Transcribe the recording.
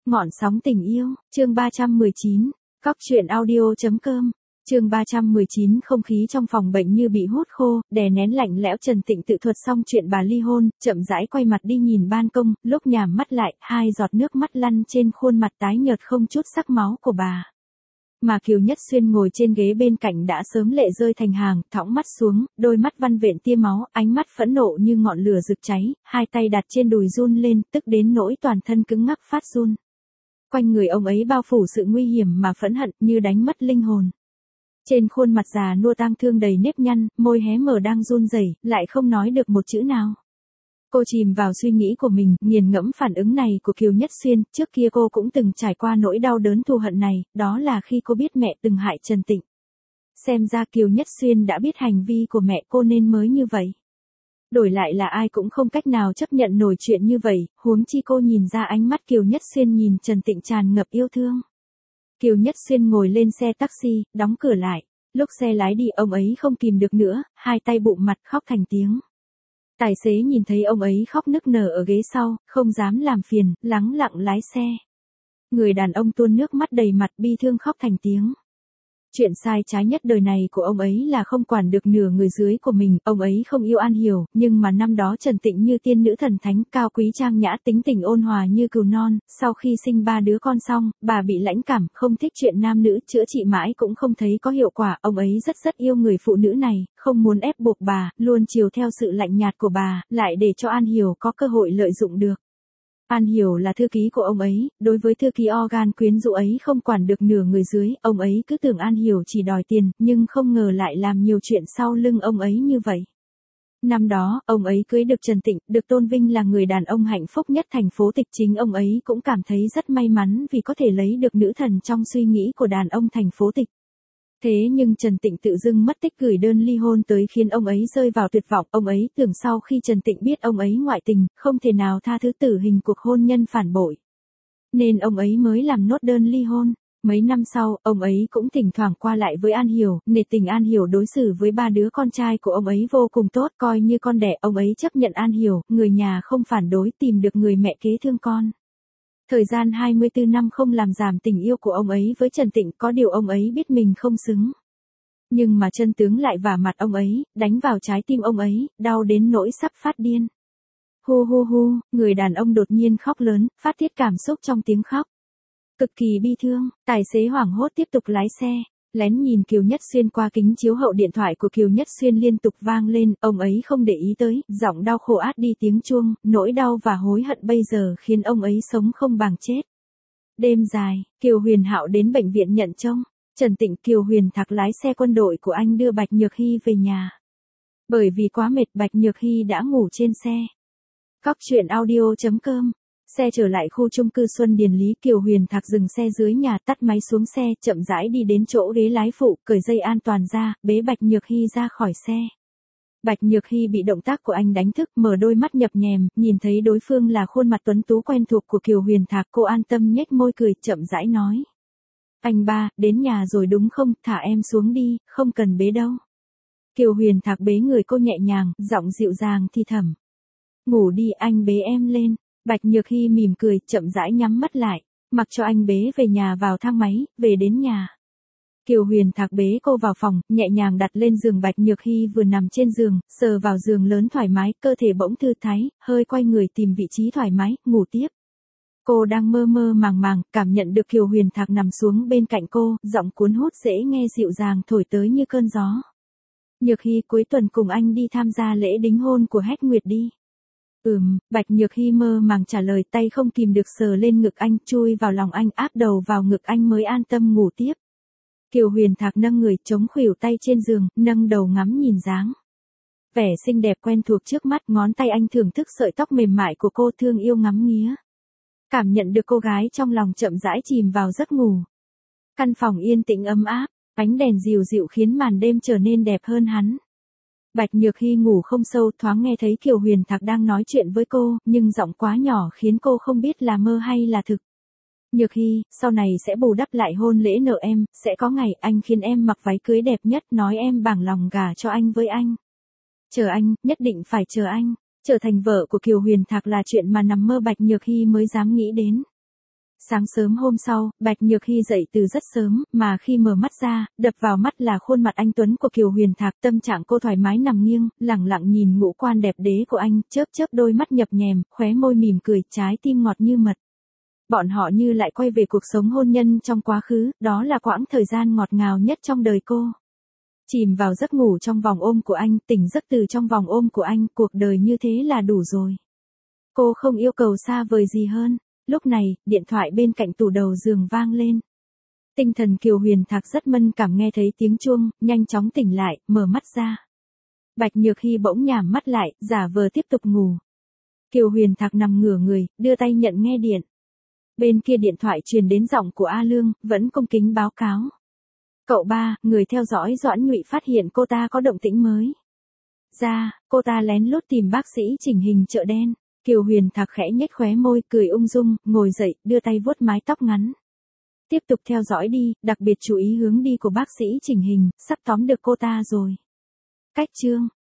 Ngọn sóng tình yêu, chương 319, Cóc truyện audio.com, chương 319. Không khí trong phòng bệnh như bị hút khô, đè nén lạnh lẽo. Trần Tịnh tự thuật xong chuyện bà ly hôn, chậm rãi quay mặt đi nhìn ban công, lúc nhắm mắt lại, hai giọt nước mắt lăn trên khuôn mặt tái nhợt không chút sắc máu của bà. Mà Kiều Nhất Xuyên ngồi trên ghế bên cạnh đã sớm lệ rơi thành hàng, thõng mắt xuống, đôi mắt văn vện tia máu, ánh mắt phẫn nộ như ngọn lửa rực cháy, hai tay đặt trên đùi run lên, tức đến nỗi toàn thân cứng ngắc phát run. Quanh người ông ấy bao phủ sự nguy hiểm mà phẫn hận như đánh mất linh hồn. Trên khuôn mặt già nua tang thương đầy nếp nhăn, môi hé mở đang run rẩy, lại không nói được một chữ nào. Cô chìm vào suy nghĩ của mình, nghiền ngẫm phản ứng này của Kiều Nhất Xuyên. Trước kia cô cũng từng trải qua nỗi đau đớn thù hận này, đó là khi cô biết mẹ từng hại Trần Tịnh. Xem ra Kiều Nhất Xuyên đã biết hành vi của mẹ cô nên mới như vậy. Đổi lại là ai cũng không cách nào chấp nhận nổi chuyện như vậy, huống chi cô nhìn ra ánh mắt Kiều Nhất Xuyên nhìn Trần Tịnh tràn ngập yêu thương. Kiều Nhất Xuyên ngồi lên xe taxi, đóng cửa lại. Lúc xe lái đi ông ấy không kìm được nữa, hai tay bụm mặt khóc thành tiếng. Tài xế nhìn thấy ông ấy khóc nức nở ở ghế sau, không dám làm phiền, lắng lặng lái xe. Người đàn ông tuôn nước mắt đầy mặt bi thương khóc thành tiếng. Chuyện sai trái nhất đời này của ông ấy là không quản được nửa người dưới của mình, ông ấy không yêu An Hiểu, nhưng mà năm đó Trần Tịnh như tiên nữ thần thánh, cao quý trang nhã, tính tình ôn hòa như cừu non, sau khi sinh 3 đứa con xong, bà bị lãnh cảm, không thích chuyện nam nữ, chữa trị mãi cũng không thấy có hiệu quả, ông ấy rất yêu người phụ nữ này, không muốn ép buộc bà, luôn chiều theo sự lạnh nhạt của bà, lại để cho An Hiểu có cơ hội lợi dụng được. An Hiểu là thư ký của ông ấy, đối với thư ký organ quyến rũ ấy không quản được nửa người dưới, ông ấy cứ tưởng An Hiểu chỉ đòi tiền, nhưng không ngờ lại làm nhiều chuyện sau lưng ông ấy như vậy. Năm đó, ông ấy cưới được Trần Tịnh, được tôn vinh là người đàn ông hạnh phúc nhất thành phố Tịch, chính ông ấy cũng cảm thấy rất may mắn vì có thể lấy được nữ thần trong suy nghĩ của đàn ông thành phố Tịch. Thế nhưng Trần Tịnh tự dưng mất tích gửi đơn ly hôn tới khiến ông ấy rơi vào tuyệt vọng, ông ấy tưởng sau khi Trần Tịnh biết ông ấy ngoại tình, không thể nào tha thứ tử hình cuộc hôn nhân phản bội. Nên ông ấy mới làm nốt đơn ly hôn. Mấy năm sau, ông ấy cũng thỉnh thoảng qua lại với An Hiểu, nể tình An Hiểu đối xử với 3 đứa con trai của ông ấy vô cùng tốt, coi như con đẻ, ông ấy chấp nhận An Hiểu, người nhà không phản đối, tìm được người mẹ kế thương con. Thời gian 24 năm không làm giảm tình yêu của ông ấy với Trần Tịnh, có điều ông ấy biết mình không xứng. Nhưng mà chân tướng lại vả mặt ông ấy, đánh vào trái tim ông ấy, đau đến nỗi sắp phát điên. Hu hu hu, người đàn ông đột nhiên khóc lớn, phát tiết cảm xúc trong tiếng khóc. Cực kỳ bi thương, tài xế hoảng hốt tiếp tục lái xe. Lén nhìn Kiều Nhất Xuyên qua kính chiếu hậu, điện thoại của Kiều Nhất Xuyên liên tục vang lên, ông ấy không để ý tới, giọng đau khổ át đi tiếng chuông, nỗi đau và hối hận bây giờ khiến ông ấy sống không bằng chết. Đêm dài, Kiều Huyền Hạo đến bệnh viện nhận trông. Trần Tịnh, Kiều Huyền Thạc lái xe quân đội của anh đưa Bạch Nhược Hy về nhà. Bởi vì quá mệt, Bạch Nhược Hy đã ngủ trên xe. Cóc truyện audio.com. Xe trở lại khu chung cư Xuân Điền Lý, Kiều Huyền Thạc dừng xe dưới nhà, tắt máy xuống xe, chậm rãi đi đến chỗ ghế lái phụ, cởi dây an toàn ra, bế Bạch Nhược Hy ra khỏi xe. Bạch Nhược Hy bị động tác của anh đánh thức, mở đôi mắt nhập nhèm, nhìn thấy đối phương là khuôn mặt tuấn tú quen thuộc của Kiều Huyền Thạc, cô an tâm nhếch môi cười, chậm rãi nói. Anh ba, đến nhà rồi đúng không, thả em xuống đi, không cần bế đâu. Kiều Huyền Thạc bế người cô nhẹ nhàng, giọng dịu dàng thì thầm. Ngủ đi, anh bế em lên. Bạch Nhược Hy mỉm cười, chậm rãi nhắm mắt lại, mặc cho anh bế về nhà, vào thang máy, về đến nhà. Kiều Huyền Thạc bế cô vào phòng, nhẹ nhàng đặt lên giường. Bạch Nhược Hy vừa nằm trên giường, sờ vào giường lớn thoải mái, cơ thể bỗng thư thái, hơi quay người tìm vị trí thoải mái, ngủ tiếp. Cô đang mơ mơ màng màng, cảm nhận được Kiều Huyền Thạc nằm xuống bên cạnh cô, giọng cuốn hút dễ nghe dịu dàng thổi tới như cơn gió. Nhược Hy, cuối tuần cùng anh đi tham gia lễ đính hôn của Hách Nguyệt đi. Bạch Nhược Hy mơ màng trả lời, tay không kìm được sờ lên ngực anh, chui vào lòng anh, áp đầu vào ngực anh mới an tâm ngủ tiếp. Kiều Huyền Thạc nâng người, chống khuỷu tay trên giường, nâng đầu ngắm nhìn dáng vẻ xinh đẹp quen thuộc trước mắt, ngón tay anh thưởng thức sợi tóc mềm mại của cô, thương yêu ngắm nghía. Cảm nhận được cô gái trong lòng chậm rãi chìm vào giấc ngủ. Căn phòng yên tĩnh ấm áp, ánh đèn dịu dịu khiến màn đêm trở nên đẹp hơn hắn. Bạch Nhược Hy ngủ không sâu, thoáng nghe thấy Kiều Huyền Thạc đang nói chuyện với cô, nhưng giọng quá nhỏ khiến cô không biết là mơ hay là thực. Nhược Hy, sau này sẽ bù đắp lại hôn lễ nợ em, sẽ có ngày anh khiến em mặc váy cưới đẹp nhất, nói em bằng lòng gả cho anh với anh. Chờ anh, nhất định phải chờ anh. Trở thành vợ của Kiều Huyền Thạc là chuyện mà nằm mơ Bạch Nhược Hy mới dám nghĩ đến. Sáng sớm hôm sau, Bạch Nhược Hy dậy từ rất sớm, mà khi mở mắt ra, đập vào mắt là khuôn mặt anh tuấn của Kiều Huyền Thạc, tâm trạng cô thoải mái nằm nghiêng, lẳng lặng nhìn ngũ quan đẹp đẽ của anh, chớp chớp đôi mắt nhập nhèm, khóe môi mỉm cười, trái tim ngọt như mật. Bọn họ như lại quay về cuộc sống hôn nhân trong quá khứ, đó là quãng thời gian ngọt ngào nhất trong đời cô. Chìm vào giấc ngủ trong vòng ôm của anh, tỉnh giấc từ trong vòng ôm của anh, cuộc đời như thế là đủ rồi. Cô không yêu cầu xa vời gì hơn. Lúc này, điện thoại bên cạnh tủ đầu giường vang lên. Tinh thần Kiều Huyền Thạc rất mẫn cảm nghe thấy tiếng chuông, nhanh chóng tỉnh lại, mở mắt ra. Bạch Nhược Hy bỗng nhắm mắt lại, giả vờ tiếp tục ngủ. Kiều Huyền Thạc nằm ngửa người, đưa tay nhận nghe điện. Bên kia điện thoại truyền đến giọng của A Lương, vẫn cung kính báo cáo. Cậu ba, người theo dõi Doãn Nhụy phát hiện cô ta có động tĩnh mới. Cô ta lén lút tìm bác sĩ chỉnh hình chợ đen. Kiều Huyền Thạc khẽ nhếch khóe môi, cười ung dung, ngồi dậy, đưa tay vuốt mái tóc ngắn. Tiếp tục theo dõi đi, đặc biệt chú ý hướng đi của bác sĩ chỉnh hình, sắp tóm được cô ta rồi. Cách chương